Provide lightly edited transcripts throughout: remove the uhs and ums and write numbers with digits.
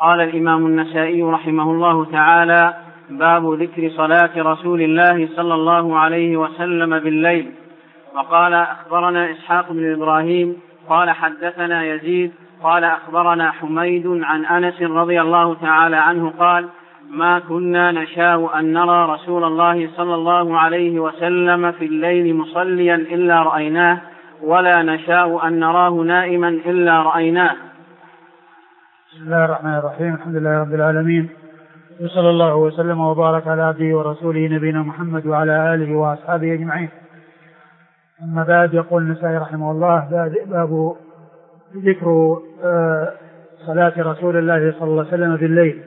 قال الإمام النسائي رحمه الله تعالى: باب ذكر صلاة رسول الله صلى الله عليه وسلم بالليل. وقال: أخبرنا إسحاق بن إبراهيم قال حدثنا يزيد قال أخبرنا حميد عن أنس رضي الله تعالى عنه قال: ما كنا نشاء أن نرى رسول الله صلى الله عليه وسلم في الليل مصليا إلا رأيناه، ولا نشاء أن نراه نائما إلا رأيناه. بسم الله الرحمن الرحيم. الحمد لله رب العالمين، وصلى الله وسلم وبارك على عبده ورسوله نبينا محمد وعلى آله وأصحابه أجمعين. أما بعد، يقول النسائي رحمه الله: باب ذكر صلاة رسول الله صلى الله عليه وسلم بالليل.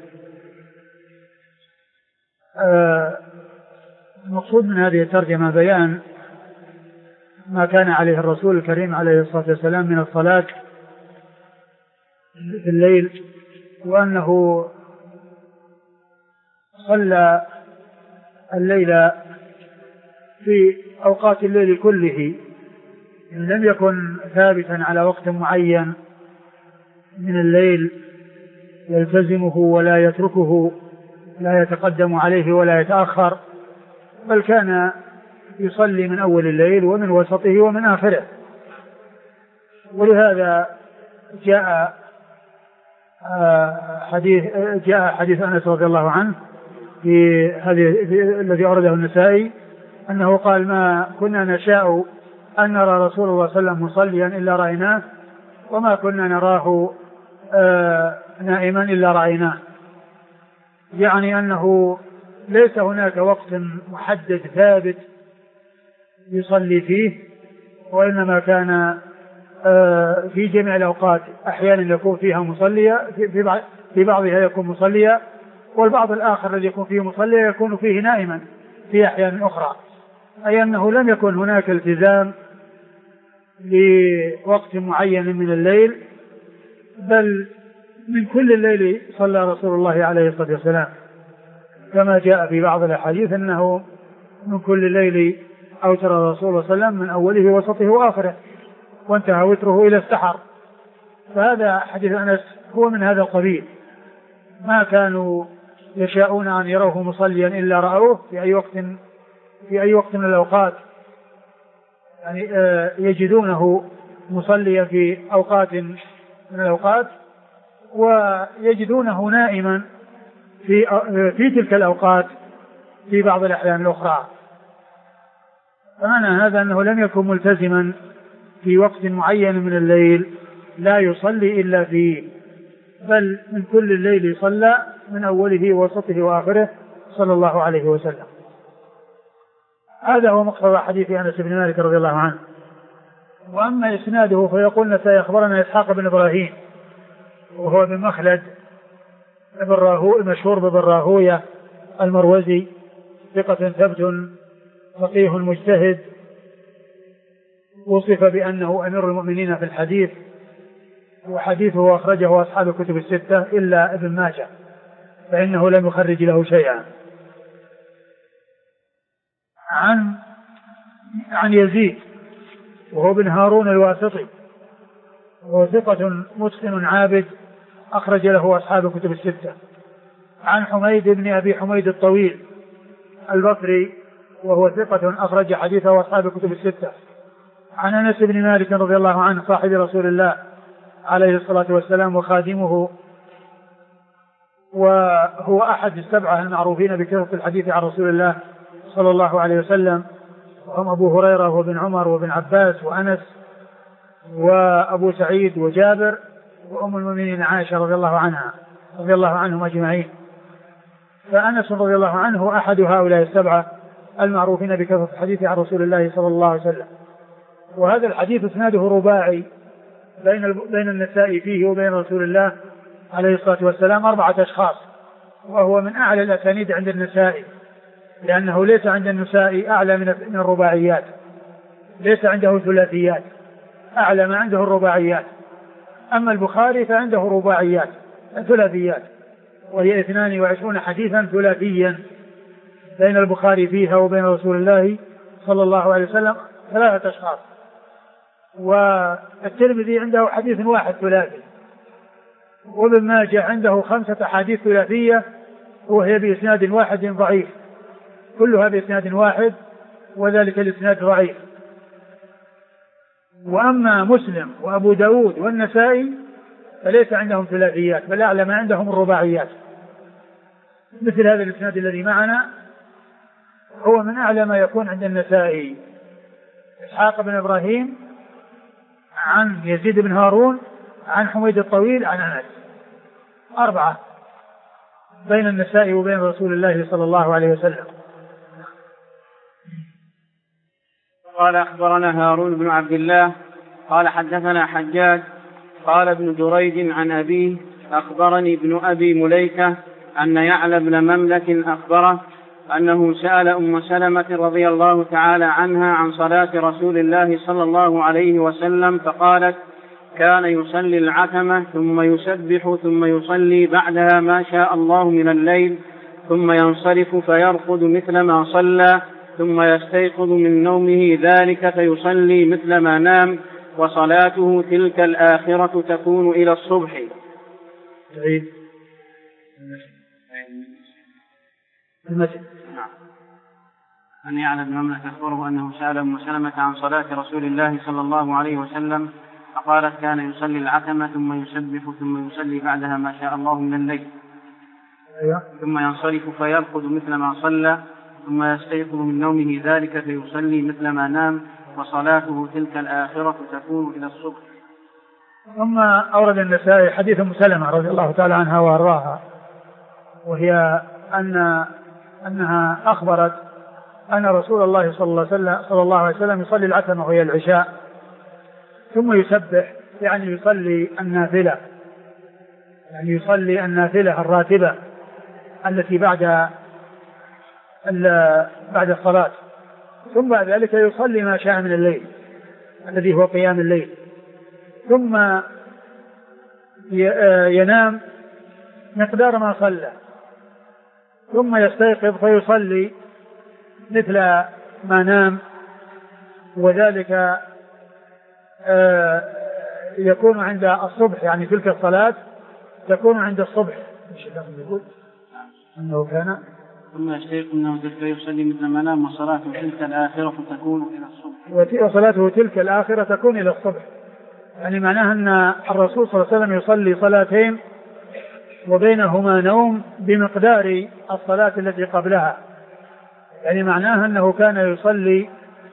المقصود من هذه الترجمة بيان ما كان عليه الرسول الكريم عليه الصلاة والسلام من الصلاة في الليل، وأنه صلى الليل في أوقات الليل كله، إن لم يكن ثابتا على وقت معين من الليل يلتزمه ولا يتركه، لا يتقدم عليه ولا يتأخر، بل كان يصلي من أول الليل ومن وسطه ومن آخره. ولهذا جاء حديث أنس رضي الله عنه في الذي أورده النسائي، أنه قال: ما كنا نشاء أن نرى رسول الله صلى الله عليه وسلم مصليا إلا رأيناه، وما كنا نراه نائما إلا رأيناه. يعني أنه ليس هناك وقت محدد ثابت يصلي فيه، وإنما كان في جميع الأوقات أحيانا يكون فيها مصليا، في بعضها يكون مصليا، والبعض الآخر الذي يكون فيه مصليا يكون فيه نائما في أحيان أخرى، أي أنه لم يكن هناك التزام لوقت معين من الليل، بل من كل الليل صلى رسول الله عليه الصلاة والسلام، كما جاء في بعض الأحاديث أنه من كل الليل أوتر رسول الله صلى الله عليه وسلم من أوله وسطه وآخره، وانتهى وتره إلى السحر. فهذا حديث أنس هو من هذا القبيل: ما كانوا يشاءون أن يروه مصليا إلا رأوه في أي وقت من الأوقات، يعني يجدونه مصليا في أوقات من الأوقات، ويجدونه نائما في تلك الأوقات في بعض الأحيان الأخرى. فمعنى هذا أنه لم يكن ملتزما في وقت معين من الليل لا يصلي إلا فيه، بل من كل الليل صلى من أوله ووسطه وآخره صلى الله عليه وسلم. هذا هو مقتضى حديث أنس بن مالك رضي الله عنه. وأما إسناده فيقول النسائي: أخبرنا إسحاق بن إبراهيم، وهو بن مخلد المشهور بن راهوية المروزي، ثقة ثبت فقيه مجتهد، وصف بأنه أمير المؤمنين في الحديث، وحديثه أخرجه أصحاب الكتب الستة إلا ابن ماجه، فإنه لم يخرج له شيئا. عن يزيد وهو بن هارون الواسطي، وهو ثقة متقن عابد، أخرج له أصحاب الكتب الستة. عن حميد بن أبي حميد الطويل البصري، وهو ثقة أخرج حديثه أصحاب الكتب الستة. عن أنس بن مالك رضي الله عنه صاحب رسول الله عليه الصلاة والسلام وخادمه، وهو أحد السبعة المعروفين بكثرة الحديث عن رسول الله صلى الله عليه وسلم، وهم أبو هريرة وابن عمر وابن عباس وأنس وأبو سعيد وجابر وأم المؤمنين عائشة رضي الله عنهم أجمعين. فأنس رضي الله عنه أحد هؤلاء السبعة المعروفين بكثرة الحديث عن رسول الله صلى الله عليه وسلم. وهذا الحديث اسناده رباعي بين النسائي فيه وبين رسول الله عليه الصلاة والسلام 4 أشخاص، وهو من أعلى الأسانيد عند النسائي، لأنه ليس عند النسائي أعلى من الرباعيات، ليس عنده ثلاثيات، أعلى ما عنده الرباعيات. أما البخاري فعنده رباعيات ثلاثيات، وهي 22 حديثا ثلاثيا بين البخاري فيها وبين رسول الله صلى الله عليه وسلم 3 أشخاص. والترمذي عنده حديث واحد ثلاثي، وابن ماجه عنده 5 أحاديث ثلاثية وهي بإسناد واحد ضعيف، كلها بإسناد واحد وذلك الإسناد ضعيف. وأما مسلم وأبو داود والنسائي فليس عندهم ثلاثيات، بل أعلى ما عندهم الرباعيات، مثل هذا الإسناد الذي معنا هو من أعلى ما يكون عند النسائي. إسحاق بن إبراهيم عن يزيد بن هارون عن حميد الطويل عن أنس، 4 بين النسائي وبين رسول الله صلى الله عليه وسلم. قال أخبرنا هارون بن عبد الله قال حدثنا حجاج قال ابن جريج عن أبيه أخبرني ابن أبي مليكة أن يعلى بن مملك أخبره أنه سأل أم سلمة رضي الله تعالى عنها عن صلاة رسول الله صلى الله عليه وسلم فقالت كان يصلي العتمة ثم يسبح ثم يصلي بعدها ما شاء الله من الليل ثم ينصرف فيرقد مثل ما صلى ثم يستيقظ من نومه ذلك فيصلي مثل ما نام وصلاته تلك الآخرة تكون إلى الصبح. أن يعلى بن مملك أخبره أنه سأل أم سلمة عن صلاة رسول الله صلى الله عليه وسلم فقالت كان يصلي العتمة ثم يسبح ثم يصلي بعدها ما شاء الله من الليل ثم ينصرف فيرقد مثل ما صلى ثم يستيقظ من نومه ذلك فيصلي مثل ما نام وصلاته تلك الآخرة تكون إلى الصبح. ثم أورد النسائي حديث أم سلمة رضي الله تعالى عنها وأرضاها، وهي أنها أخبرت أن رسول الله صلى الله عليه وسلم يصلي العتمة وهي العشاء ثم يسبح، يعني يصلي النافلة، يعني يصلي النافلة الراتبة التي بعد الصلاة، ثم بعد ذلك يصلي ما شاء من الليل الذي هو قيام الليل، ثم ينام مقدار ما صلى ثم يستيقظ فيصلي مثل ما نام، وذلك يكون عند الصبح، يعني تلك الصلاة تكون عند الصبح. أنه كان ثم يستيقظ منه ذلك يصلي مثل ما نام وصلاته تلك الآخرة تكون إلى الصبح. وصلاته تلك الآخرة تكون إلى الصبح، يعني معناها أن الرسول صلى الله عليه وسلم يصلي صلاتين وبينهما نوم بمقدار الصلاة التي قبلها، يعني معناها أنه كان يصلي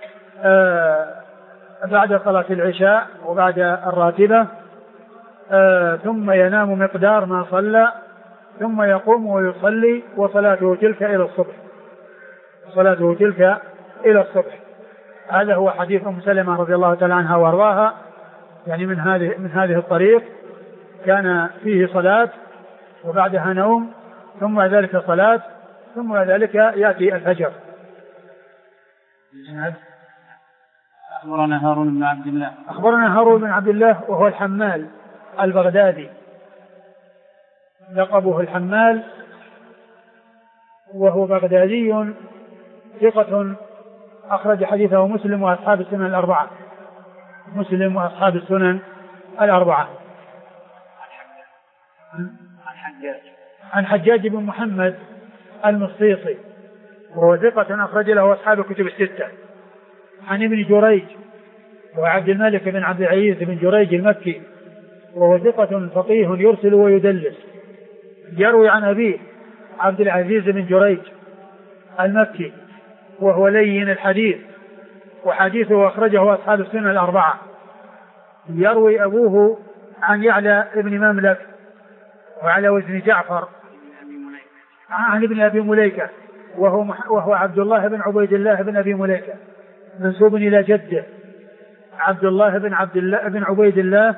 بعد صلاة العشاء وبعد الراتبة ثم ينام مقدار ما صلى ثم يقوم ويصلي وصلاته تلك إلى الصبح، صلاته تلك إلى الصبح. هذا هو حديث أم سلمة رضي الله تعالى عنها وارضاها، يعني من هذه الطريق كان فيه صلاة وبعدها نوم ثم ذلك صلاة ثم ذلك يأتي الفجر. أخبرنا هارون بن عبد الله أخبرنا هارون بن عبد الله وهو الحمال البغدادي، لقبه الحمال، وهو بغدادي ثقة أخرج حديثه مسلم وأصحاب السنن الأربعة، مسلم وأصحاب السنن الأربعة. عن حجاج بن محمد المصيصي وهو ثقة أخرج له أصحاب الكتب الستة. عن ابن جريج وعبد الملك بن عبد العزيز بن جريج المكي وهو ثقة فقيه يرسل ويدلس، يروي عن أبيه عبد العزيز بن جريج المكي وهو لين الحديث وحديثه أخرجه أصحاب السنن الأربعة. يروي أبوه عن يعلى ابن مملك وعلى وزن جعفر عن ابن أبي مليكة وهو عبد الله بن عبيد الله بن أبي مليكة منسوب إلى جده عبد الله بن عبيد الله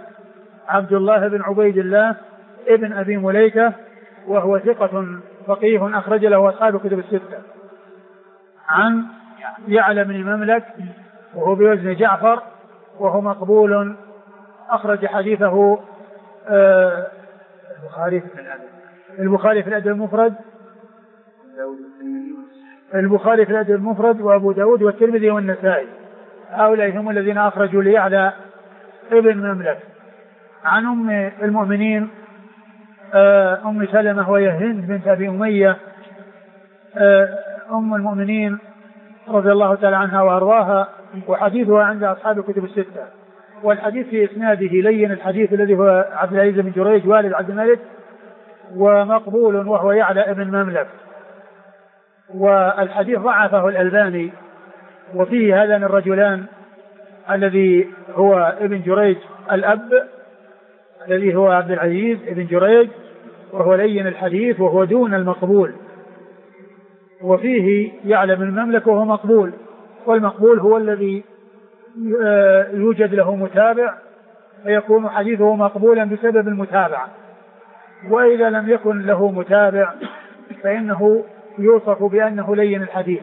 ابن أبي مليكة وهو ثقة فقيه أخرج له أصحاب الكتب الستة. عن يعلى بن مملك وهو بوزن جعفر وهو مقبول أخرج حديثه البخاري في الأدب المفرد وأبو داود والترمذي والنسائي، هؤلاء هم الذين أخرجوا ليعلى ابن مملك. عن أم المؤمنين أم سلمة وهي هند بنت أبي أمية أم المؤمنين رضي الله تعالى عنها وأرضاها، وحديثها عند أصحاب الكتب الستة. والحديث في إسناده لين الحديث الذي هو عبد العزيز بن جريج والد عبد الملك، ومقبول وهو يعلى ابن مملك. والحديث ضعفه الألباني، وفيه هذان الرجلان الذي هو ابن جريج الأب الذي هو عبد العزيز ابن جريج وهو لين الحديث وهو دون المقبول، وفيه يعلى بن مملك وهو مقبول، والمقبول هو الذي يوجد له متابع فيكون حديثه مقبولا بسبب المتابعة، وإذا لم يكن له متابع فإنه يوصف بأنه لين الحديث.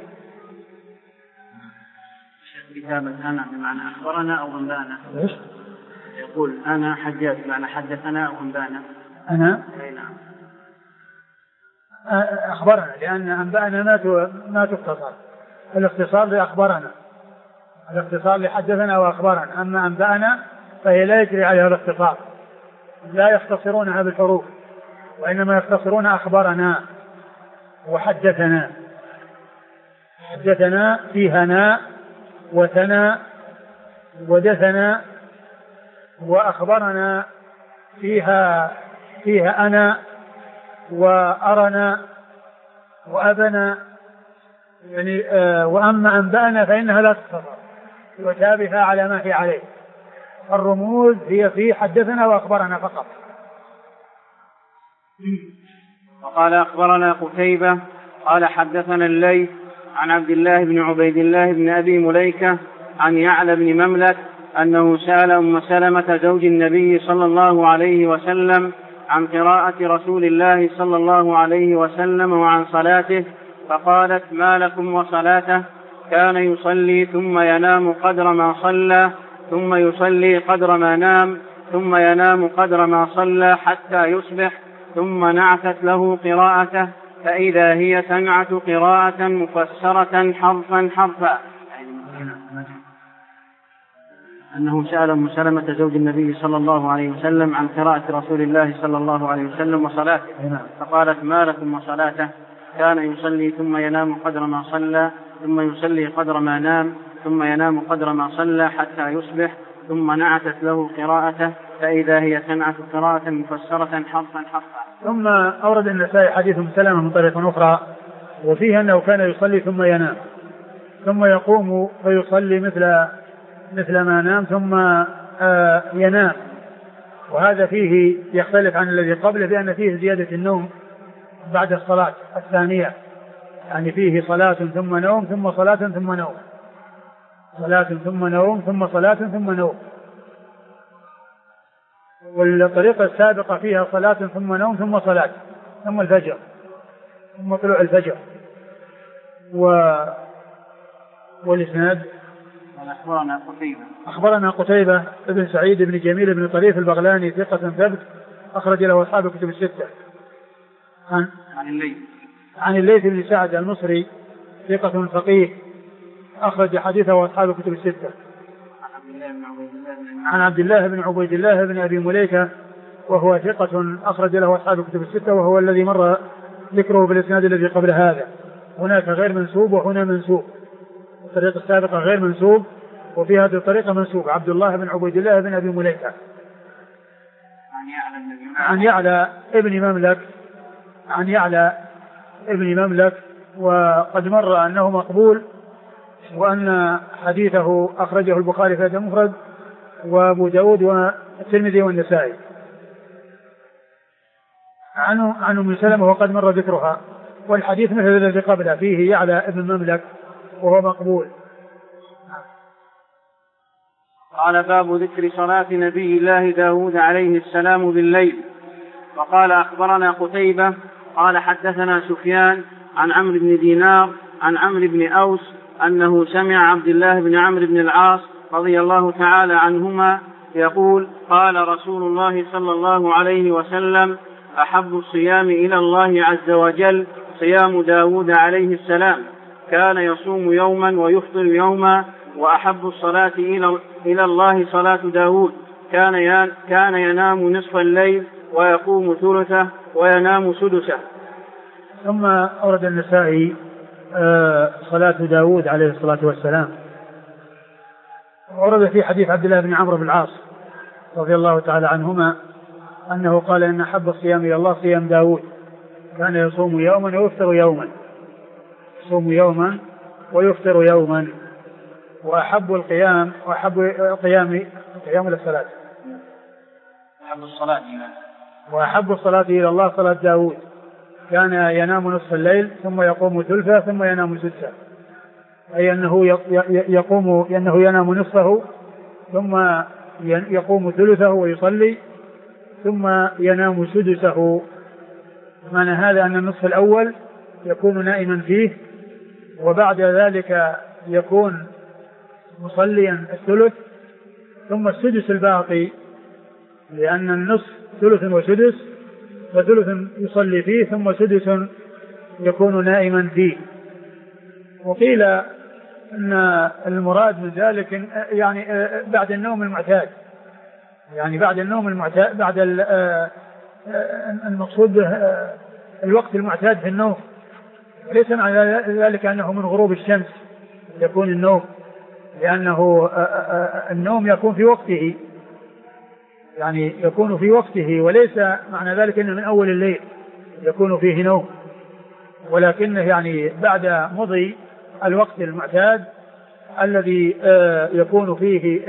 كتابة أنا بمعنى أخبرنا أو أنبانا؟ يقول أنا حجاج بمعنى حدثنا أو أنبانا؟ أنا نعم أخبرنا، لأن أنبانا ما تختصر، الاختصار لأخبرنا، الاختصار لحدثنا وأخبرنا. أما أنبانا فهي لا يجري عليها الاختصار، لا يختصرونها بالحروف، وإنما يختصرون أخبرنا وحدثنا. حدثنا فيها ناء وثناء ودثنا، وأخبرنا فيها أنا وأرنا وأبنا يعني. وأما أنبأنا فإنها لا تختصر وتابها على ما هي عليه، الرموز هي في حدثنا وأخبرنا فقط. وقال أخبرنا قتيبة قال حدثنا الليث عن عبد الله بن عبيد الله بن أبي مليكة عن يعلى بن مملك أنه سأل أم سلمة زوج النبي صلى الله عليه وسلم عن قراءة رسول الله صلى الله عليه وسلم وعن صلاته، فقالت ما لكم وصلاته؟ كان يصلي ثم ينام قدر ما صلى، ثم يصلي قدر ما نام، ثم ينام قدر ما صلى حتى يصبح، ثم نعتت له قراءته فإذا هي تنعت قراءة مفسرة حرفا حرفا. أنه سأل أم سلمة زوج النبي صلى الله عليه وسلم عن قراءة رسول الله صلى الله عليه وسلم وصلاته، فقالت ما لكم وصلاته؟ كان يصلي ثم ينام قدر ما صلى، ثم يصلي قدر ما نام، ثم ينام قدر ما صلى حتى يصبح، ثم نعتت له قراءته فإذا هي تنعت قراءة مفسرة حرفا حرفا. ثم أورد النسائي حديث أم سلمة من طريق أخرى، وفيه أنه كان يصلي ثم ينام، ثم يقوم فيصلي مثل ما نام، ثم ينام. وهذا فيه يختلف عن الذي قبله بأن فيه زيادة النوم بعد الصلاة الثانية، يعني فيه صلاة ثم نوم ثم صلاة ثم نوم، صلاة ثم نوم ثم صلاة ثم نوم. والطريقة السابقة فيها صلاة ثم نوم ثم صلاة ثم الفجر ثم طلوع الفجر. والإسناد أخبرنا قتيبة بن سعيد بن جميل بن طريف البغلاني ثقة ثبت أخرج له أصحاب الكتب الستة. عن الليث بن سعد المصري ثقة فقيه أخرج حديثه أصحاب الكتب الستة. عن عبد الله بن عبيد الله بن أبي مليكة وهو ثقة أخرج له أصحاب الكتب الستة، وهو الذي مر ذكره بالإسناد الذي قبل هذا. هناك غير منسوب وهنا منسوب، الطريقة السابقة غير منسوب وفي هذه الطريقة منسوب عبد الله بن عبيد الله بن أبي مليكة عن يعلى ابن مملك وقد مر أنه مقبول، وأن حديثه أخرجه البخاري في المفرد وأبو داود والترمذي والنسائي. عن أم سلمة وقد مر ذكرها، والحديث مثل الذي قبله فيه يعلى ابن مملك وهو مقبول. قال باب ذكر صلاة نبي الله داود عليه السلام بالليل. وقال أخبرنا قتيبة قال حدثنا سفيان عن عمرو بن دينار عن عمرو بن أوس أنه سمع عبد الله بن عمرو بن العاص رضي الله تعالى عنهما يقول قال رسول الله صلى الله عليه وسلم أحب الصيام إلى الله عز وجل صيام داود عليه السلام، كان يصوم يوما ويفطر يوما، وأحب الصلاة إلى الله صلاة داود، كان ينام نصف الليل ويقوم ثلثه وينام سدسه. ثم أورد النسائي صلاة داود عليه الصلاة والسلام. ورد في حديث عبد الله بن عمرو بن العاص رضي الله تعالى عنهما أنه قال إن أحب الصيام إلى الله صيام داود كان يصوم يوما ويفطر يوما، يصوم يوما ويفطر يوما. وأحب القيام قيام الصلاة، وأحب الصلاة إلى الله صلاة داود كان ينام نصف الليل ثم يقوم ثلثه ثم ينام سدسه، أي أنه ينام نصفه ثم يقوم ثلثه ويصلي ثم ينام سدسه. معنى هذا أن النصف الأول يكون نائما فيه، وبعد ذلك يكون مصليا الثلث، ثم السدس الباقي، لأن النصف ثلث وسدس، فثلث يصلي فيه ثم سدس يكون نائما فيه. وقيل أن المراد من ذلك يعني بعد النوم المعتاد، يعني بعد النوم المعتاد، بعد المقصود الوقت المعتاد في النوم، ليس معنى ذلك أنه من غروب الشمس يكون النوم، لأنه النوم يكون في وقته، يعني يكون في وقته، وليس معنى ذلك أنه من أول الليل يكون فيه نوم، ولكنه يعني بعد مضي الوقت المعتاد الذي يكون فيه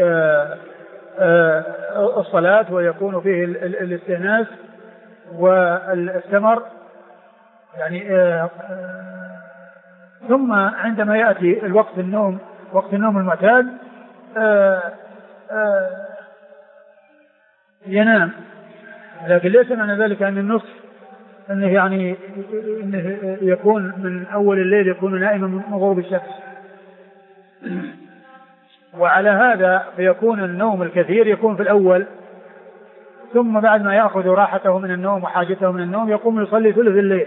الصلاة ويكون فيه الاستئناس والسمر، يعني ثم عندما يأتي الوقت النوم، وقت النوم المعتاد، ينام. لكن ليس معنى ذلك أن النصف أنه يعني إنه يكون من أول الليل يكون نائما من غروب الشمس. وعلى هذا فيكون النوم الكثير يكون في الأول، ثم بعد ما يأخذ راحته من النوم وحاجته من النوم يقوم يصلي ثلث الليل،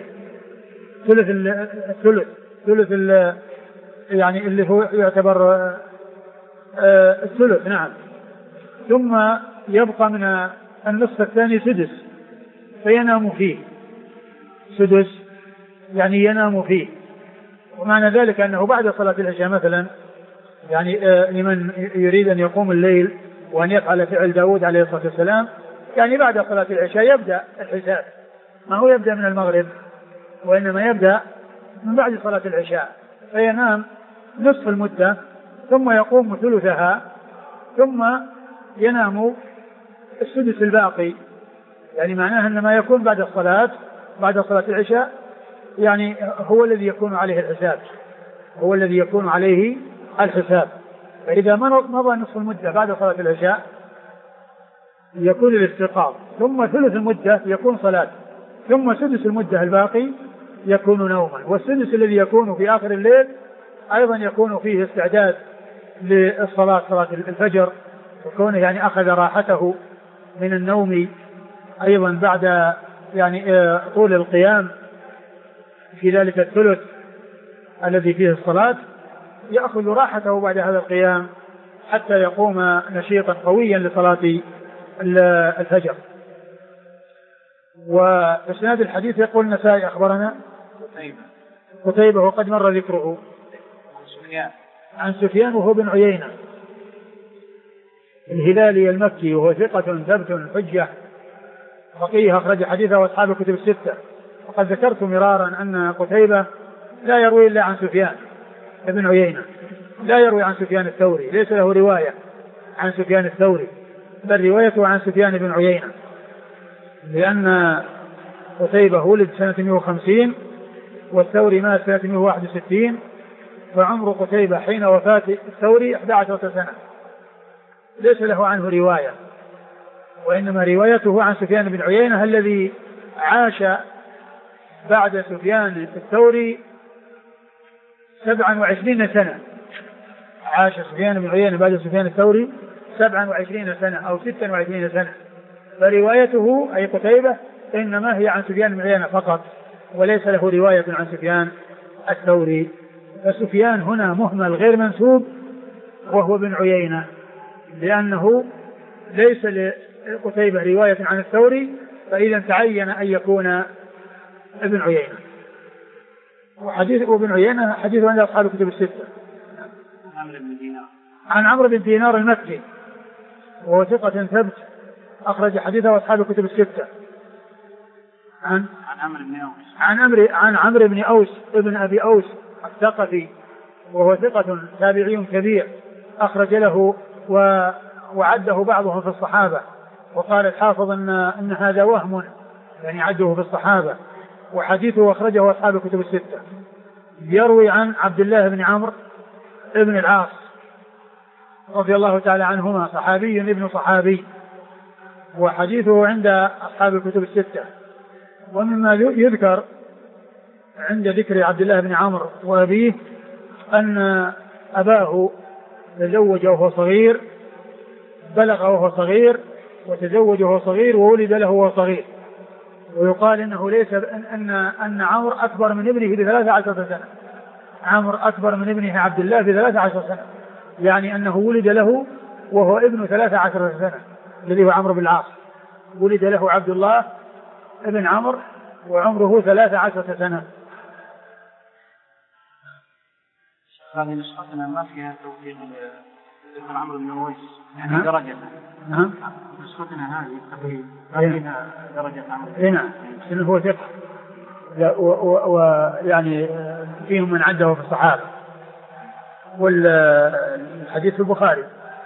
ثلث يعني اللي هو يعتبر الثلث، نعم. ثم يبقى من النصف الثاني سدس فينام فيه، سدس يعني ينام فيه. ومعنى ذلك أنه بعد صلاة العشاء مثلا، يعني لمن يريد أن يقوم الليل وأن يفعل فعل داود عليه الصلاة والسلام، يعني بعد صلاة العشاء يبدأ الحساب، ما هو يبدأ من المغرب، وإنما يبدأ من بعد صلاة العشاء، فينام نصف المدة ثم يقوم ثلثها ثم ينام السدس الباقي. يعني معناه أن ما يكون بعد صلاة العشاء يعني هو الذي يكون عليه الحساب، فإذا مضى نصف المدة بعد صلاة العشاء يكون الاستيقاظ، ثم ثلث المدة يكون صلاة، ثم سدس المدة الباقي يكون نوما. والسدس الذي يكون في آخر الليل أيضا يكون فيه استعداد للصلاة، صلاة الفجر، وكونه يعني أخذ راحته من النوم أيضا بعد يعني طول القيام في ذلك الثلث الذي فيه الصلاة، يأخذ راحته بعد هذا القيام حتى يقوم نشيطا قويا لصلاة الفجر. وإسناد الحديث يقول النسائي أخبرنا قتيبة وقد مر ذكره، عن سفيان وهو بن عيينة الهلالي المكي، وهو ثقة ثبت حجة فقيه، أخرج حديثه وأصحاب الكتب الستة. وقد ذكرت مرارا أن قتيبة لا يروي إلا عن سفيان بن عيينة، لا يروي عن سفيان الثوري، ليس له رواية عن سفيان الثوري، بل روايته عن سفيان بن عيينة، لأن قتيبة ولد سنة 150 والثوري مات سنة 161، فعمر قتيبة حين وفاة الثوري 11 سنة، ليس له عنه رواية، وإنما روايته عن سفيان بن عيينة الذي عاش بعد سفيان الثوري 27 سنة. عاش سفيان بن عيينة بعد سفيان الثوري 27 سنة أو 26 سنة، فروايته أي قتيبة إنما هي عن سفيان بن عيينة فقط، وليس له رواية عن سفيان الثوري. فسفيان هنا مهمل غير منسوب وهو بن عيينة، لأنه ليس لقتيبة رواية عن الثوري، فإذا تعين أن يكون ابن عيينة. وحديث ابن عيينة حديث عند أصحاب الكتب الستة. عن عمرو بن دينار المكي وهو ثقة ثبت أخرج حديثه أصحاب الكتب الستة. عن عمرو بن أوس ابن أبي أوس الثقفي وهو ثقة تابعي كبير أخرج له وعده بعضهم في الصحابة، وقال الحافظ أن هذا وهم، يعني عده في الصحابة، وحديثه أخرجه أصحاب الكتب الستة. يروي عن عبد الله بن عمرو ابن العاص رضي الله تعالى عنهما، صحابي ابن صحابي، وحديثه عند أصحاب الكتب الستة. ومما يذكر عند ذكر عبد الله بن عمرو وأبيه أن أباه تزوج وهو صغير، بلغ وهو صغير، وتزوج وهو صغير، وولد له وهو صغير. ويقال إنه ليس أن عمرو أكبر من ابنه ب13 سنة. عمرو أكبر من ابنه عبد الله ب13 سنة، يعني أنه ولد له وهو ابن 13 سنة، الذي هو عمرو بن العاص. ولد له عبد الله ابن عمرو وعمره 13 سنة. هذه نسختنا ما فيها توفيق ابن عمرو بن أويس يعني درجة. نعم. نسختنا هذه فيها درجة عمرو. نعم. إنه هو ثقة. ويعني فيهم من عده في الصحابة. والحديث في البخاري.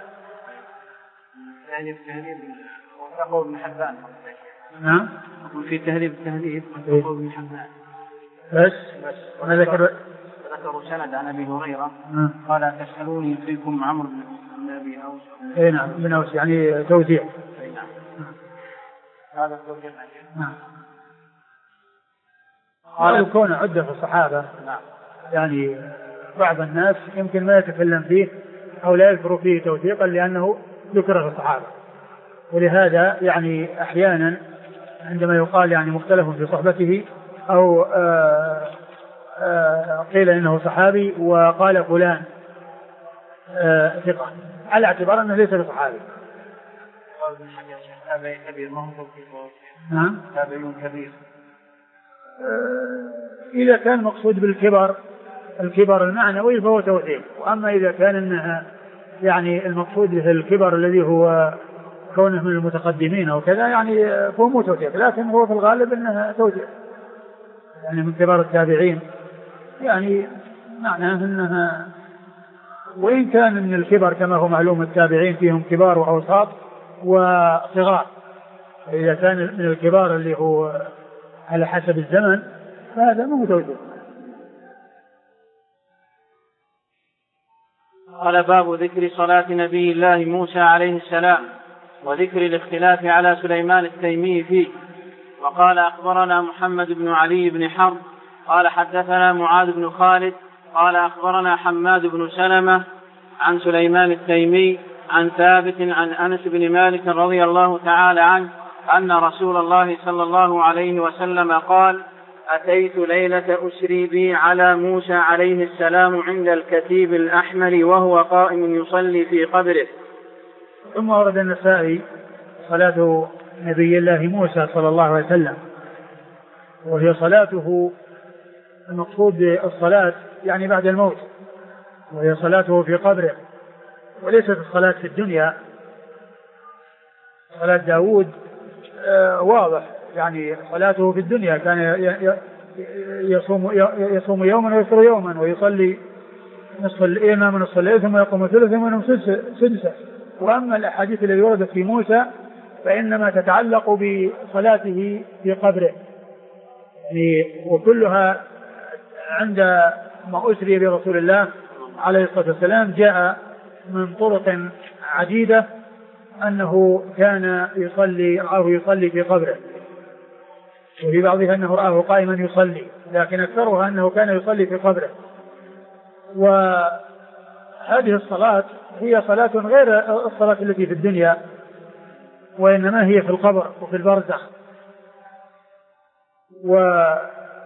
يعني في تهذيب وثقوا ابن حبان. نعم. وفي تهذيب وثقوا ابن حبان. بس. ذكروا سند عن ابي هريره قال تسالوني فيكم عمرو بن ابي اوس. اي نعم بن اوس يعني توزيع. نعم. هذا التوزيع. نعم. قالوا كون عده في الصحابه. نعم. يعني بعض الناس يمكن ما يتكلم فيه او لا يذكر فيه توثيقا لانه ذكر في الصحابه، ولهذا يعني احيانا عندما يقال يعني مختلف في صحبته او قيل انه صحابي وقال فلان ثقة على اعتبار انه ليس بصحابي. نعم. تابعي كبير. اذا كان مقصود بالكبر الكبر المعنوي فهو توثيق، واما اذا كان انها يعني المقصود به الكبر الذي هو كونه من المتقدمين او كذا يعني فهو مو توثيق، لكن هو في الغالب انها توثيق يعني من كبار التابعين، يعني معناه انها وان كان من الكبر كما هو معلوم التابعين فيهم كبار واوساط وصغار، اذا كان من الكبار اللي هو على حسب الزمن فهذا مو توثيق. قال باب ذكر صلاة نبي الله موسى عليه السلام وذكر الاختلاف على سليمان التيمي فيه. وقال أخبرنا محمد بن علي بن حرب قال حدثنا معاذ بن خالد قال أخبرنا حماد بن سلمة عن سليمان التيمي عن ثابت عن أنس بن مالك رضي الله تعالى عنه أن رسول الله صلى الله عليه وسلم قال: أتيت ليلة أسري بي على موسى عليه السلام عند الكتيب الأحمر وهو قائم يصلي في قبره. ثم ورد النسائي صلاة نبي الله موسى صلى الله عليه وسلم، وهي صلاته المقصود بالصلاة يعني بعد الموت، وهي صلاته في قبره، وليست الصلاة في الدنيا. صلاة داود واضح يعني صلاته في الدنيا كان يصوم يوما ويفطر يوما ويصلي نصف الليل ثم يقوم ثلثا ثم ينام سدسا. وأما الأحاديث التي وردت في موسى فإنما تتعلق بصلاته في قبره يعني، وكلها عند ما أسري برسول الله عليه الصلاة والسلام جاء من طرق عديدة أنه كان يصلي في قبره، وفي بعضها أنه رآه قائما يصلي، لكن أكثرها أنه كان يصلي في قبره. وهذه الصلاة هي صلاة غير الصلاة التي في الدنيا، وإنما هي في القبر وفي البرزخ. وهذا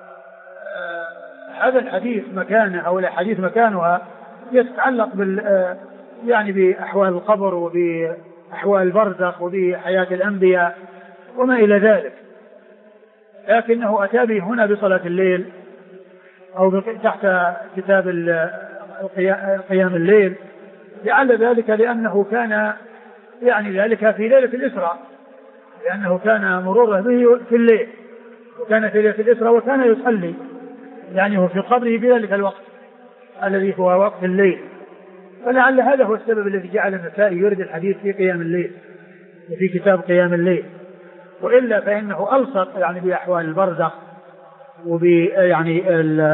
الحديث مكانه أو الحديث مكانها يتعلق يعني بأحوال القبر وبأحوال البرزخ وبحياة الأنبياء وما إلى ذلك. لكنه أتى به هنا بصلاة الليل أو تحت كتاب قيام الليل، لعل ذلك لأنه كان يعني ذلك في ليلة الإسراء، لأنه كان مروره به في الليل، وكان في ليلة الإسراء وكان يصلي يعني هو في قبره بذلك الوقت الذي هو وقت الليل، فلعل هذا هو السبب الذي جعل النسائي يرد الحديث في قيام الليل وفي كتاب قيام الليل. وإلا فإنه ألصق يعني بأحوال البرزخ وبيعني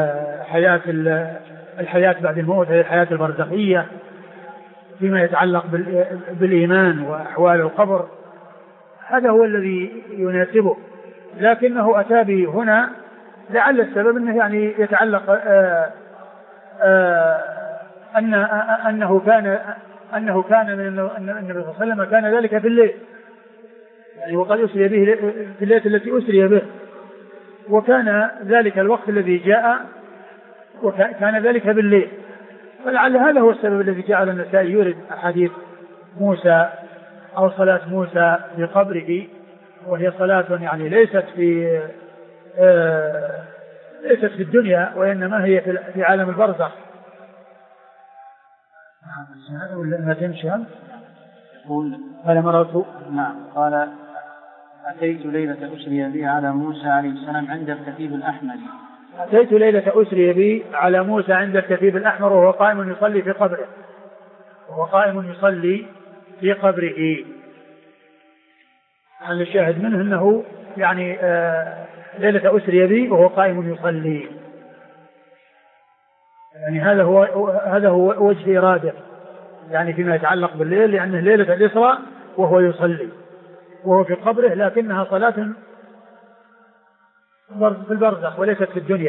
الحياة بعد الموت، هي الحياة البرزخية فيما يتعلق بالإيمان وأحوال القبر، هذا هو الذي يناسبه. لكنه أتى به هنا لعل السبب أنه يعني يتعلق أنه كان من النبي صلى الله عليه وسلم كان ذلك في الليل، يعني وقد أسري به في الليلة التي أسري به، وكان ذلك الوقت الذي جاء وكان ذلك بالليل، فلعل هذا هو السبب الذي جعل النسائي يورد أحاديث موسى أو صلاة موسى في قبره، وهي صلاة يعني ليست في الدنيا وإنما هي في عالم البرزخ. ما تمشي يقول قال مررت قال أتيت ليلة أسري بي على موسى عليه السلام عند الكثيب الأحمر. أتيت ليلة أسري بي على موسى عند الكثيب الأحمر وهو قائم يصلي في قبره، هل الشاهد منه أنه يعني ليلة أسري بي وهو قائم يصلي، يعني هذا هو وجه إرادة يعني فيما يتعلق بالليل، لأنه ليلة الإسراء وهو يصلي وهو في قبره، لكنها صلاة في البرزخ وليست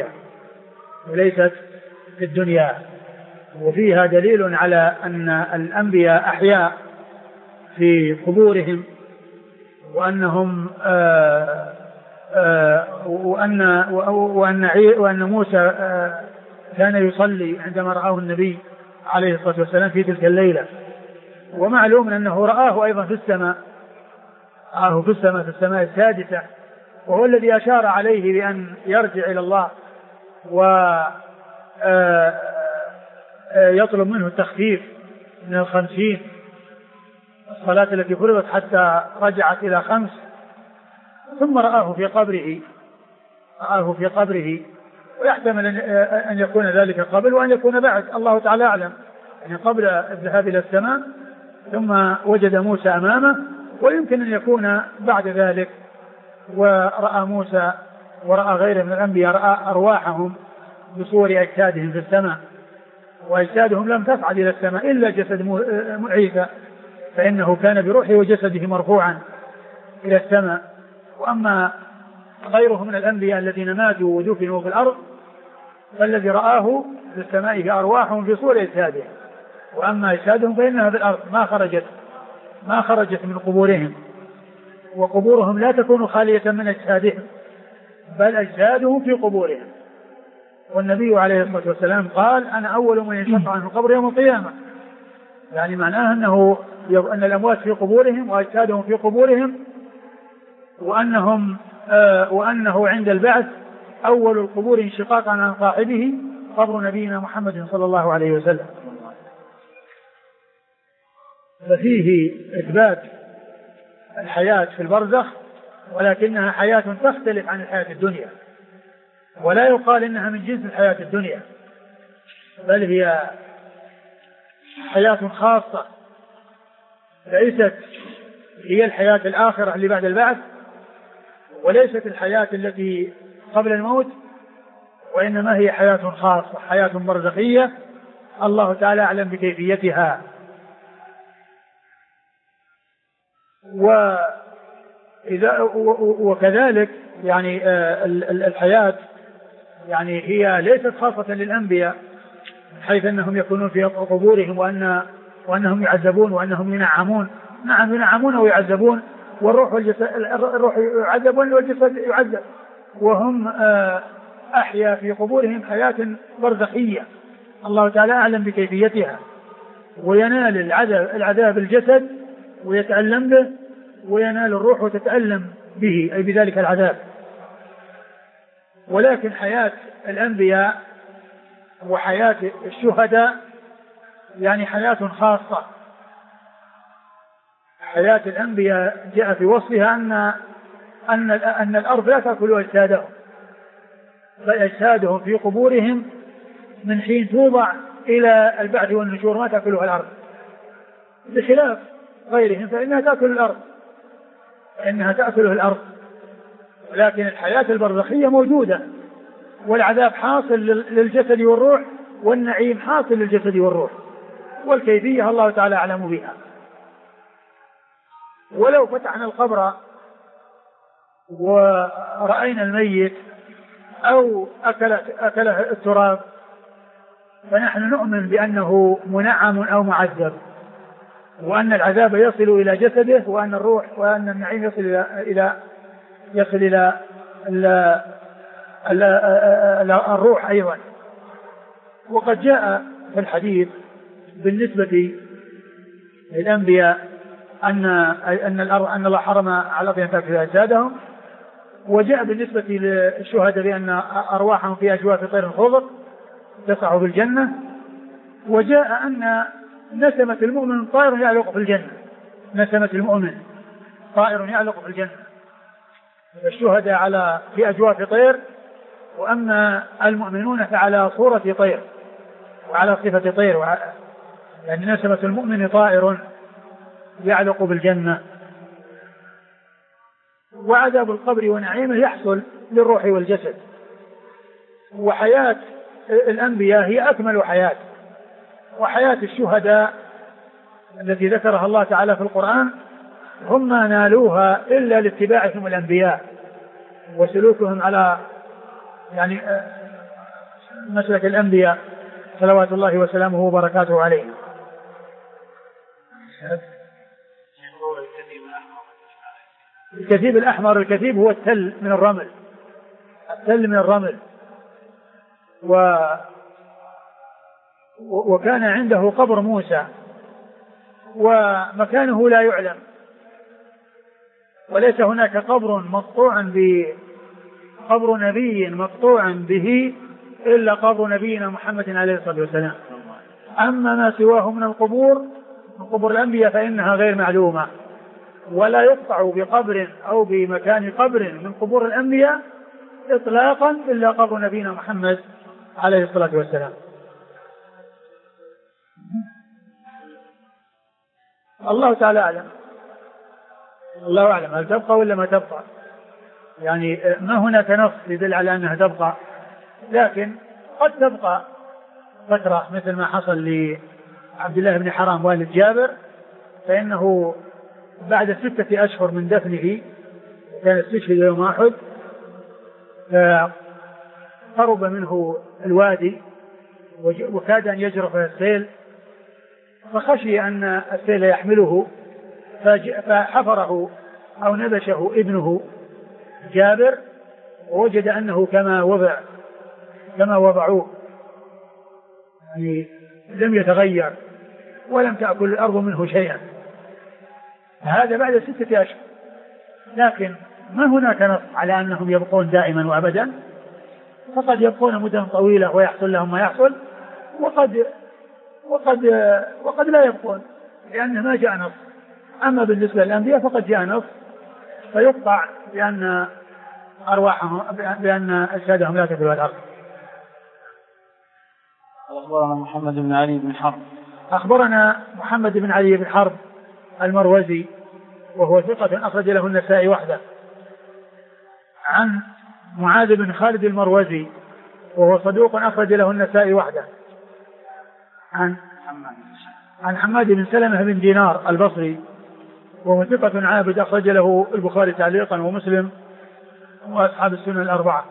في الدنيا. وفيها دليل على أن الأنبياء أحياء في قبورهم، وأنهم وأن موسى كان يصلي عندما رآه النبي عليه الصلاة والسلام في تلك الليلة، ومعلوم أنه رآه أيضا في السماء، في السماء السادسة، وهو الذي أشار عليه بأن يرجع إلى الله ويطلب منه التخفيف من 50 الصلاة التي فرضت حتى رجعت إلى 5، ثم رآه في قبره، ويحتمل أن يكون ذلك قبل وأن يكون بعد، الله تعالى أعلم، يعني قبل الذهاب إلى السماء ثم وجد موسى أمامه، ويمكن أن يكون بعد ذلك ورأى موسى ورأى غيره من الأنبياء، رأى أرواحهم بصور أجسادهم في السماء، وأجسادهم لم تصعد إلى السماء إلا جسد عيسى، فإنه كان بروحه وجسده مرفوعا إلى السماء. وأما غيره من الأنبياء الذين ماتوا ودفنوا في الأرض فالذي رآه في السماء بأرواحهم في صور أجسادهم، وأما أجسادهم فإنها في الأرض ما خرجت من قبورهم، وقبورهم لا تكون خالية من أجسادهم بل أجسادهم في قبورهم. والنبي عليه الصلاة والسلام قال أنا أول من ينشق عنه القبر يوم القيامة، يعني معناه أن الأموات في قبورهم وأجسادهم في قبورهم، وأنه عند البعث أول القبور انشقاقا عن صاحبه قبر نبينا محمد صلى الله عليه وسلم. ففيه إثبات الحياة في البرزخ، ولكنها حياة تختلف عن الحياة الدنيا، ولا يقال إنها من جنس الحياة الدنيا، بل هي حياة خاصة ليست هي الحياة الآخرة اللي بعد البعث، وليست الحياة التي قبل الموت، وإنما هي حياة خاصة، حياة برزخية الله تعالى أعلم بكيفيتها. وكذلك يعني الحياة يعني هي ليست خاصة للأنبياء حيث أنهم يكونون في قبورهم وأنهم يعذبون وأنهم ينعمون، نعم ينعمون ويعذبون، والروح يعذب والجسد يعذب، وهم أحيا في قبورهم حياة برزخية الله تعالى أعلم بكيفيتها، وينال العذاب الجسد ويتألم به، وينال الروح وتتألم به أي بذلك العذاب. ولكن حياة الأنبياء وحياة الشهداء يعني حياة خاصة. حياة الأنبياء جاء في وصفها أن الأرض لا تأكل أجسادهم، بل أجسادهم في قبورهم من حين توضع إلى البعث والنشور ما تأكلها الأرض، بخلاف غيرهم فإنها تأكله الأرض. لكن الحياة البرزخية موجودة، والعذاب حاصل للجسد والروح، والنعيم حاصل للجسد والروح، والكيفية الله تعالى أعلم بها. ولو فتحنا القبر ورأينا الميت أو أكله التراب فنحن نؤمن بأنه منعم أو معذب، وأن العذاب يصل إلى جسده، وأن الروح وأن النعيم يصل إلى الروح أيضا. وقد جاء في الحديث بالنسبة للأنبياء أن الله حرم على الأرض أن تأكل أجسادهم، وجاء بالنسبة للشهداء بأن أرواحهم في أجواف طير خضر تسع في الجنة، وجاء أن نسمة المؤمن طائر يعلق في الجنة، نسمة المؤمن طائر يعلق في الجنة. الشهداء في أجواف طير، وأما المؤمنون فعلى صورة طير وعلى صفة طير، يعني نسمة المؤمن طائر يعلق بالجنة. وعذاب القبر ونعيمه يحصل للروح والجسد. وحياة الأنبياء هي أكمل حياة، وحياة الشهداء التي ذكرها الله تعالى في القرآن هم ما نالوها إلا لاتباعهم الأنبياء وسلوكهم على يعني مسلك الأنبياء صلوات الله وسلامه وبركاته عليهم. الكثيب الأحمر، الكثيب هو التل من الرمل، التل من الرمل. وكان عنده قبر موسى ومكانه لا يعلم، وليس هناك قبر قبر نبي مقطوع به إلا قبر نبينا محمد عليه الصلاة والسلام. أما ما سواه من القبور من قبور الأنبياء فإنها غير معلومة، ولا يقطع بقبر أو بمكان قبر من قبور الأنبياء إطلاقا إلا قبر نبينا محمد عليه الصلاة والسلام. الله تعالى أعلم، الله أعلم هل تبقى ولا ما تبقى، يعني ما هناك نص يدل على أنها تبقى، لكن قد تبقى فترة مثل ما حصل لعبد الله بن حرام والد جابر، فإنه بعد 6 أشهر من دفنه كان استشهد يوم أحد، قرب منه الوادي وكاد أن يجرف السيل، فخشي أن السيل يحمله فحفره أو نبشه ابنه جابر، ووجد أنه كما وضعوه، يعني لم يتغير ولم تأكل الأرض منه شيئا. هذا بعد 6 أشهر، لكن ما هناك نص على أنهم يبقون دائما وأبدا، فقد يبقون مدة طويلة ويحصل لهم ما يحصل، وقد لا يبقون لأن ما جاء نص. أما بالنسبة للأنبياء فقد جاء نص فيقطع بأن أرواحهم بأن أجسادهم لا تأكل الأرض. أخبرنا محمد بن علي بن حرب. أخبرنا محمد بن علي بن حرب المروزي وهو ثقة أخرج له النسائي وحده. عن معاذ بن خالد المروزي وهو صدوق أخرج له النسائي وحده. عن حماد بن سلمة بن دينار البصري وهو ثقة عابد أخرج له البخاري تعليقا ومسلم وأصحاب السنن الأربعة.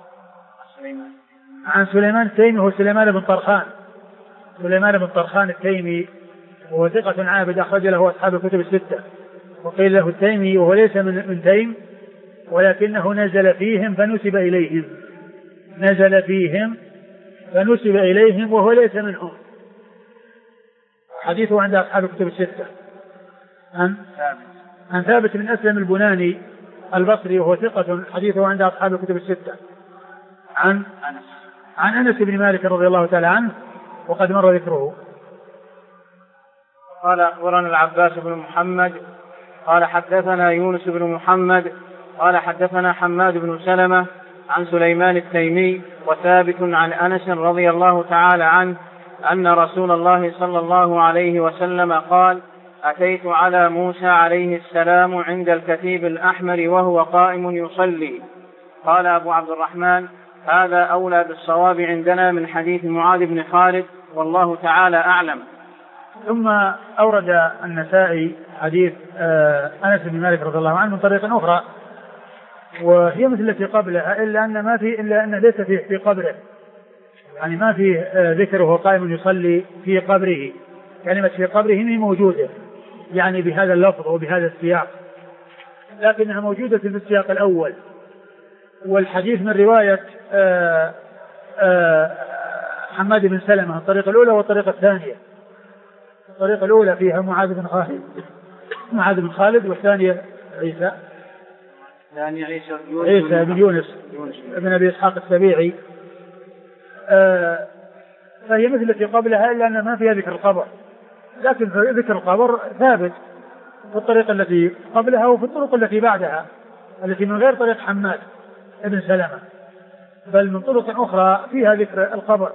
عن سليمان التيمي وهو سليمان بن طرخان التيمي وهو ثقة عابد أخرج له أصحاب الكتب الستة. وقيل له التيمي وهو ليس من تيم ولكنه نزل فيهم فنسب إليهم وهو ليس منهم. حديثه عند أصحاب الكتب الستة. عن ثابت بن أسلم البناني البصري وهو ثقة حديثه عند أصحاب الكتب الستة. عن أنس بن مالك رضي الله تعالى عنه وقد مر ذكره. قال أخبرنا العباس بن محمد قال حدثنا يونس بن محمد قال حدثنا حماد بن سلمة عن سليمان التيمي وثابت عن أنس رضي الله تعالى عنه أن رسول الله صلى الله عليه وسلم قال: أتيت على موسى عليه السلام عند الكثيب الأحمر وهو قائم يصلي. قال أبو عبد الرحمن: هذا أولى بالصواب عندنا من حديث معاذ بن خالد، والله تعالى أعلم. ثم أورد النسائي حديث أنس بن مالك رضي الله عنه من طريق أخرى، وهي مثل التي قبلها، إلا أن ليس في قبره، يعني ما في ذكره قائم يصلي في قبره. كلمة في قبره هي موجودة يعني بهذا اللفظ وبهذا السياق، لكنها موجودة في السياق الأول. والحديث من رواية حماد بن سلمة الطريقة الأولى والطريقة الثانية. الطريقة الأولى فيها معاذ بن خالد والثانية عيسى بن يونس بن أبي إسحاق السبيعي. فهي مثل التي قبلها، إلا أن ما فيها ذكر القبر، لكن ذكر القبر ثابت في الطريقة التي قبلها وفي الطرق التي بعدها التي من غير طريق حماد بن سلمة، بل من طرق أخرى فيها ذكر القبر.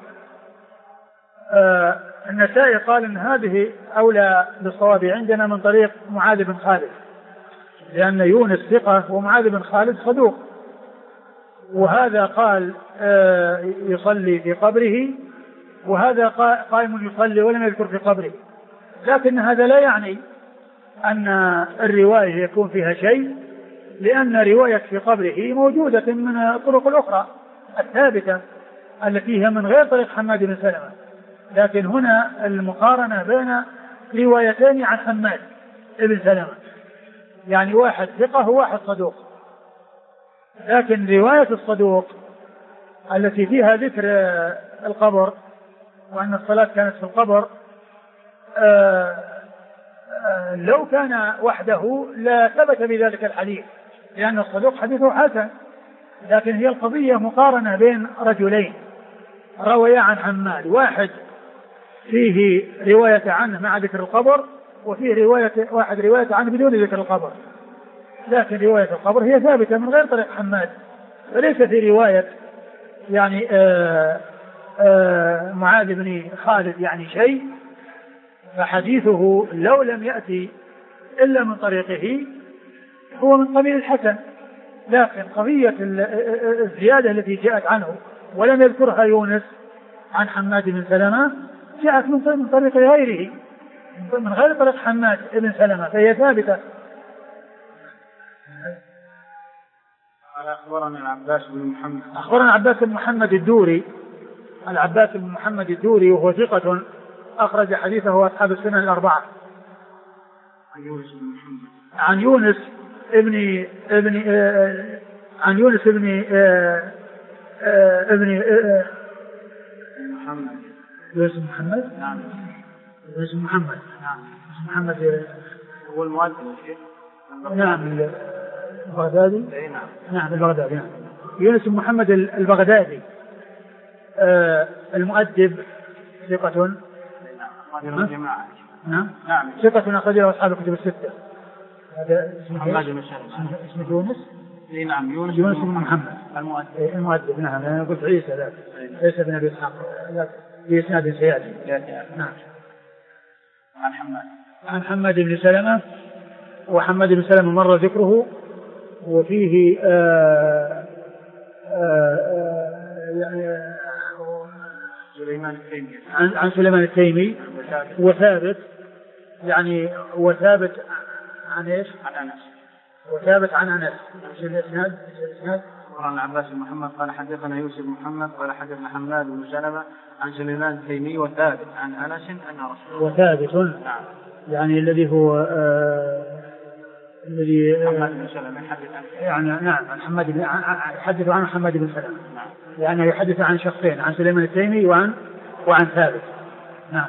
النسائي قال إن هذه أولى بالصواب عندنا من طريق معاذ بن خالد، لأن يونس ثقة ومعاذ بن خالد صدوق، وهذا قال يصلي في قبره، وهذا قائم يصلي ولم يذكر في قبره. لكن هذا لا يعني أن الرواية يكون فيها شيء، لأن رواية في قبره موجودة من الطرق الأخرى الثابتة التي هي من غير طريق حماد بن سلمة. لكن هنا المقارنة بين روايتين عن حماد بن سلمة، يعني واحد ثقة وواحد صدوق. لكن رواية الصدوق التي فيها ذكر القبر وأن الصلاة كانت في القبر، لو كان وحده لا ثبت بذلك الحديث، لأن الصدوق حديثه حسن. لكن هي القضية مقارنة بين رجلين رويا عن حماد، واحد فيه رواية عنه مع ذكر القبر، وفيه واحد رواية عنه بدون ذكر القبر. لكن رواية القبر هي ثابتة من غير طريق حماد، فليس في رواية يعني معاذ بن خالد يعني شيء، فحديثه لو لم يأتي إلا من طريقه هو من قبيل الحسن. لكن قضية الزيادة التي جاءت عنه ولم يذكرها يونس عن حماد بن سلمة جاءت من طريق غيره، من غير طريق حماد بن سلمة، فهي ثابتة. أخبرنا العباس بن محمد الدوري. العباس بن محمد الدوري وهو ثقة أخرج حديثه أصحاب السنن الأربعة. عن يونس ابن محمد. نعم. يونس محمد. نعم. محمد هو المؤذن. نعم البغدادي. نعم البغدادي. نعم. يونس محمد البغدادي المؤدب ثقة. نعم. ثقة أخرجه أصحاب الكتب الستة. هذا اسمه يونس. نعم. يونس بن محمد المؤدب. نعم. أنا قلت عيسى ذاك عيسى بن أبي إسحاق بإسناد سيأتي. نعم. عن حماد بن سلمة، وحماد بن سلمة مر ذكره، وفيه عن سليمان التيمي وثابت، يعني وثابت عن ايش؟ عن انس. وثابت عن انس. الاسناد عن العباس بن محمد قال حدثنا يوسف بن محمد قال حدثنا حماد بن سلمة عن سليمان التيمي وثابت عن انس ان رسول الله. وثابت. نعم. يعني الذي هو الذي حماد بن سلمة يحدث عنه. يعني نعم عن حماد يحدث عن حماد بن سلمة. نعم. يعني يحدث عن شخصين، عن سليمان التيمي وعن ثابت. نعم.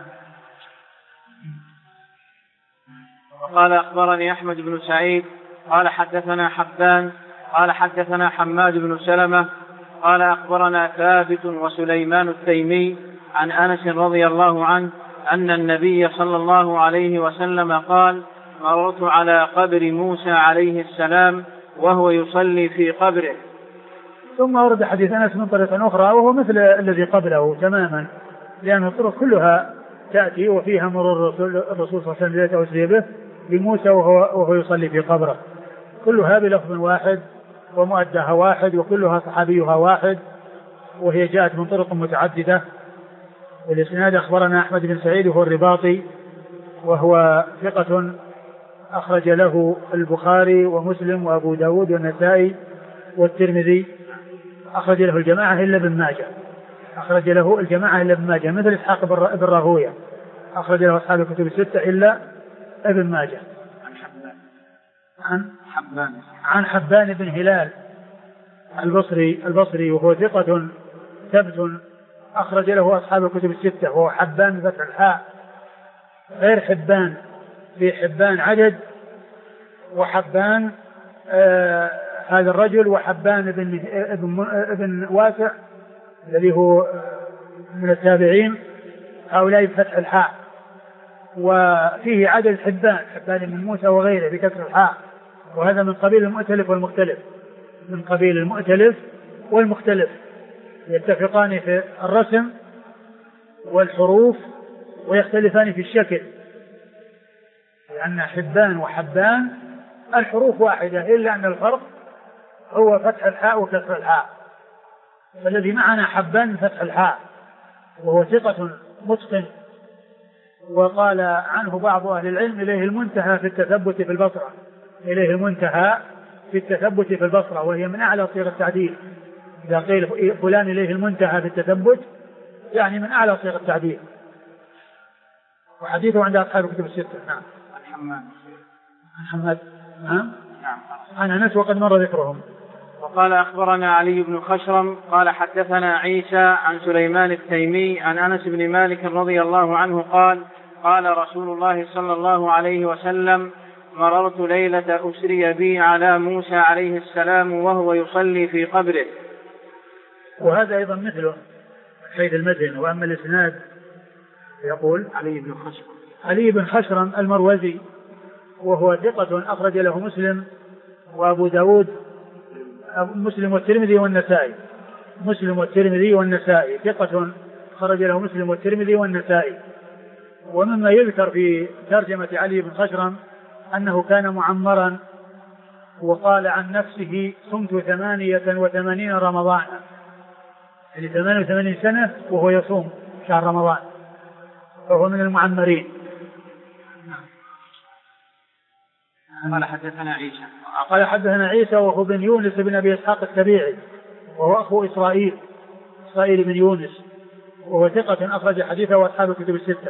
وقال أخبرني أحمد بن سعيد قال حدثنا حبان قال حدثنا حماد بن سلمة قال أخبرنا ثابت وسليمان التيمي عن أنس رضي الله عنه أن النبي صلى الله عليه وسلم قال: مررت على قبر موسى عليه السلام وهو يصلي في قبره. ثم ورد حديث أنس من طريق أخرى وهو مثل الذي قبله تماما، لأن الطرق كلها تأتي وفيها مرور الرسول صلى الله عليه وسلم أسري به بموسى وهو يصلي في قبره، كلها بلفظ واحد ومؤداها واحد وكلها صحابيها واحد، وهي جاءت من طرق متعددة. والإسناد أخبرنا أحمد بن سعيد وهو الرباطي وهو ثقة أخرج له البخاري ومسلم وأبو داود والنسائي والترمذي، أخرج له الجماعة إلا ابن ماجه، أخرج له الجماعة إلا ابن ماجه، مثل إسحاق بن راهويه أخرج له أصحاب الكتب الستة إلا ابن ماجه. عن حبان بن هلال البصري وهو ثقة ثبت أخرج له أصحاب الكتب الستة، وهو حبان بفتح الحاء غير حبان، في حبان عدد وحبان هذا الرجل، وحبان ابن واسع الذي هو من التابعين، هؤلاء بفتح الحاء، وفيه عدد حبان بن موسى وغيره بكسر الحاء، وهذا من قبيل المؤتلف والمختلف، من قبيل المؤتلف والمختلف، يتفقان في الرسم والحروف ويختلفان في الشكل، لأن حبان وحبان الحروف واحدة إلا أن الفرق هو فتح الحاء وكسر الحاء. فالذي معنا حبان فتح الحاء وهو ثقة متقن، وقال عنه بعض أهل العلم إليه المنتهى في التثبت في البصرة، إليه المنتهى في التثبت في البصرة، وهي من أعلى صيغ التعديل. إذا قيل فلان إليه المنتهى في التثبت يعني من أعلى صيغ التعديل. وحديثه عند أصحاب الكتب الستة. نعم. محمد. نعم. عن أنس وقد مر ذكرهم. وقال أخبرنا علي بن خشرم قال حدثنا عيسى عن سليمان التيمي عن أنس بن مالك رضي الله عنه قال: قال رسول الله صلى الله عليه وسلم: مررت ليلة أسري بي على موسى عليه السلام وهو يصلي في قبره. وهذا أيضا مثله حيث المتن. وأما الإسناد يقول علي بن خشرم المروزي وهو ثقة أخرج له مسلم وأبو داود، مسلم والترمذي والنسائي، ثقة خرج له مسلم والترمذي والنسائي. ومما يذكر في ترجمة علي بن خشرم أنه كان معمرا، وقال عن نفسه: صمت 88 رمضانا، يعني 88 سنة وهو يصوم شهر رمضان، فهو من المعمرين. قال حدثنا عيسى وهو بن يونس بن أبي إسحاق السبيعي، وهو أخو إسرائيل بن يونس، وهو ثقة أخرج حديثه وأصحاب الكتب الستة.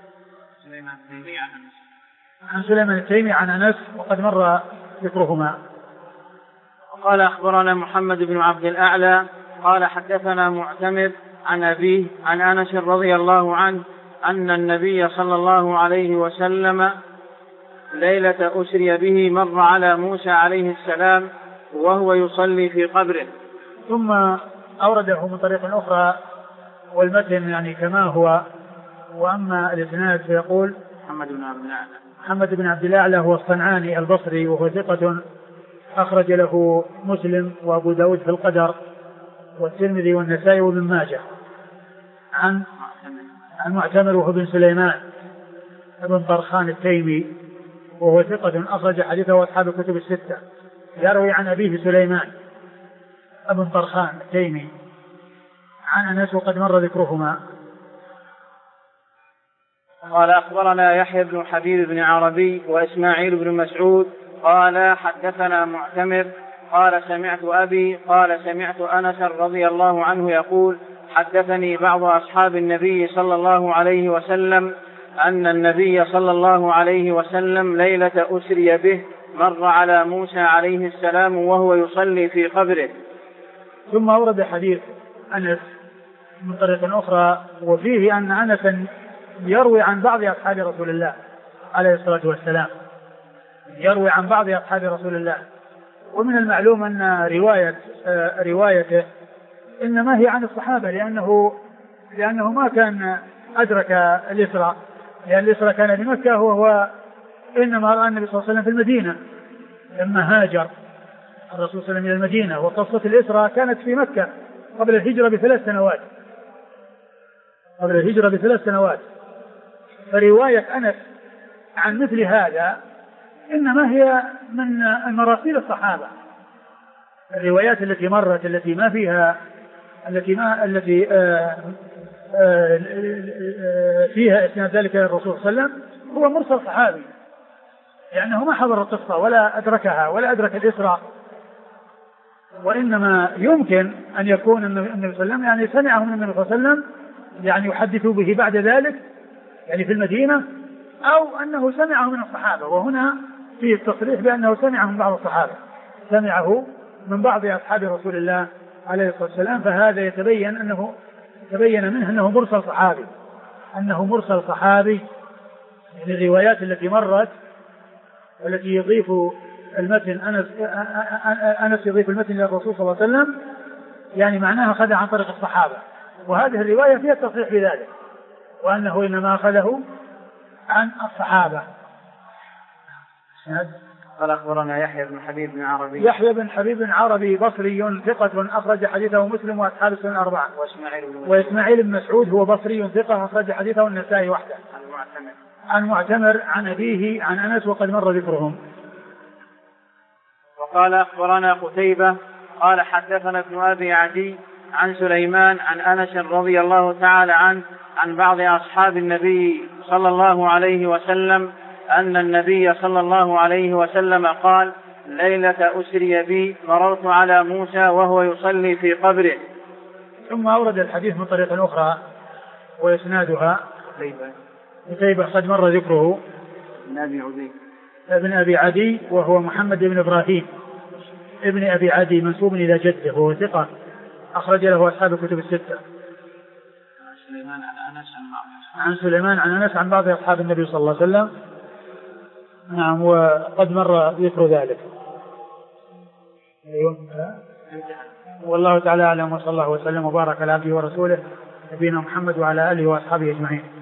عن سليمان التيمي عن أنس وقد مر ذكرهما. قال أخبرنا محمد بن عبد الأعلى قال حدثنا معتمر عن أبيه عن أنس رضي الله عنه أن النبي صلى الله عليه وسلم ليلة أسري به مر على موسى عليه السلام وهو يصلي في قبره. ثم أورده من طريق أخرى والمتن يعني كما هو. وأما الإسناد فيقول محمد بن عبد الأعلى هو الصنعاني البصري، وهو ثقة أخرج له مسلم وأبو داود في القدر والترمذي والنسائي وابن ماجه. عن معتمر وهو بن سليمان ابن طرخان التيمي، وهو ثقة أخرج حديثه وأصحاب الكتب الستة، يروي عن أبيه سليمان ابن طرخان التيمي عن أنس وقد مر ذكرهما. قال أخبرنا يحيى بن حبيب بن عربي وإسماعيل بن مسعود قال حدثنا معتمر قال سمعت أبي قال سمعت أنس رضي الله عنه يقول: حدثني بعض أصحاب النبي صلى الله عليه وسلم أن النبي صلى الله عليه وسلم ليلة أسري به مر على موسى عليه السلام وهو يصلي في قبره. ثم أورد حديث أنس من طريق أخرى، وفيه أن أنس يروي عن بعض أصحاب رسول الله عليه الصلاة والسلام، يروي عن بعض أصحاب رسول الله. ومن المعلوم أن روايته إنما هي عن الصحابة لأنه ما كان أدرك الإسراء، لأن الإسراء كان بمكة، وهو إنما رأى النبي صلى الله عليه وسلم في المدينة لما هاجر الرسول صلى الله عليه وسلم إلى المدينة. وقصة الإسراء كانت في مكة قبل الهجرة ب3 سنوات. فرواية أنس عن مثل هذا إنما هي من مراسيل الصحابة. الروايات التي مرت التي فيها إسناد ذلك الرسول صلى الله عليه وسلم هو مرسل صحابي، لأنه ما حضر القصة ولا أدركها ولا أدرك الإسراء. وإنما يمكن أن يكون النبي صلى الله عليه وسلم يعني سمعه من النبي صلى الله عليه وسلم يعني يحدث به بعد ذلك يعني في المدينة، أو أنه سمعه من الصحابة. وهنا فيه التصريح بأنه سمعه من بعض الصحابة، سمعه من بعض أصحاب رسول الله عليه الصلاة والسلام. فهذا يتبين منه أنه مرسل صحابي من الروايات التي مرت والتي يضيف المتن أنس يضيف المتن إلى الرسول صلى الله عليه وسلم، يعني معناها أخذ عن طريق الصحابة. وهذه الرواية فيها التصريح بذلك، وأنه إنما أخذه عن الصحابة. قال أخبرنا يحيى بن حبيب بن عربي بصري ثقة أخرج حديثه مسلم وأصحاب السنن الأربعة. وإسماعيل بن مسعود هو بصري ثقة أخرج حديثه النسائي وحده. عن معتمر عن أبيه عن أنس وقد مر ذكرهم. وقال أخبرنا قتيبة قال حدثنا ابن أبي عدي عن سليمان عن أنس رضي الله تعالى عنه عن بعض أصحاب النبي صلى الله عليه وسلم أن النبي صلى الله عليه وسلم قال: ليلة أسري بي مررت على موسى وهو يصلي في قبره. ثم أورد الحديث من طريق أخرى وإسنادها قتيبة قد مر ذكره. ابن أبي عدي وهو محمد بن إبراهيم ابن أبي عدي منسوب إلى جده وهو ثقة أخرج له أصحاب الكتب الستة. عن سليمان عن أنس عن بعض أصحاب النبي صلى الله عليه وسلم. نعم وقد مر ذكر ذلك. والله تعالى أعلم، وصلى الله وسلم وبارك على عبده ورسوله نبينا محمد وعلى آله وأصحابه أجمعين.